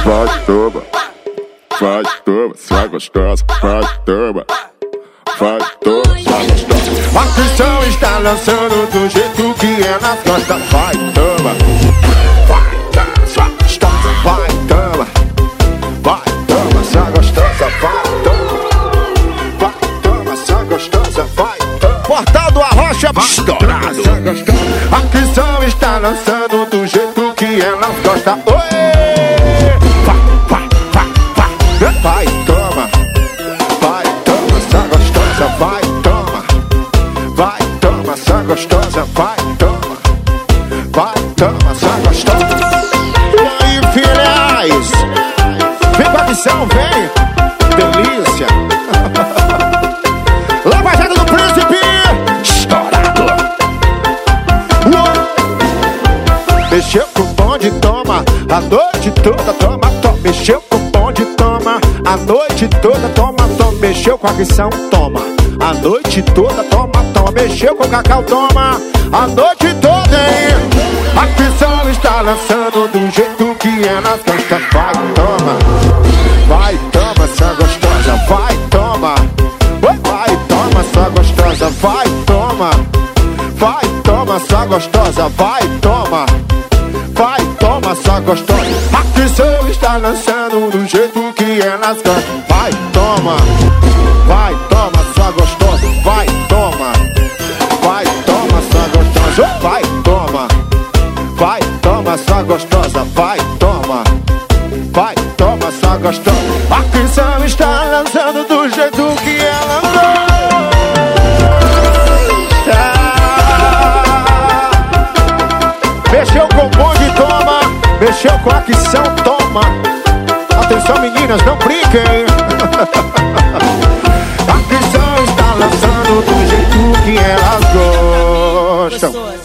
Vai toma, sai gostosa, vai toma, vai toma, sai gostosa. A Cristão está lançando do jeito que é nas costas, vai toma, sai gostosa, vai toma, sai gostosa, vai toma, sai gostosa, vai toma. Portal do Arrocha estourado. A Cristão está lançando do jeito que é nas costas, oi. Vai, toma, sai gostosa, vai, toma, sai gostosa, vai, toma, sai gostosa. E aí, filhas? Vem pra missão, vem! Delícia! Lava Jato do Príncipe! Estourado! Mexeu com o bonde, toma, a noite toda, toma, toma. Mexeu com o bonde, toma, a noite toda, toma, toma. Mexeu com a Cristão, toma, a noite toda, toma, toma. Mexeu com o Cacau, toma, a noite toda, hein? A Cristão está lançando do jeito que é nas costas, vai, toma, sai gostosa, vai, toma, sai gostosa, vai, toma, sai gostosa, vai, toma, sai gostosa. A Cristão está lançando do jeito que é nas costas, vai, toma, sai gostosa, vai, toma, sai gostosa, vai, toma, sai gostosa, vai, toma, sai gostosa. A Cristão está lançando do jeito que ela mexeu com o bonde, toma, mexeu com a Cristão, toma. Atenção, meninas, não brinquem. A Cristão está lançando do jeito que elas gostam.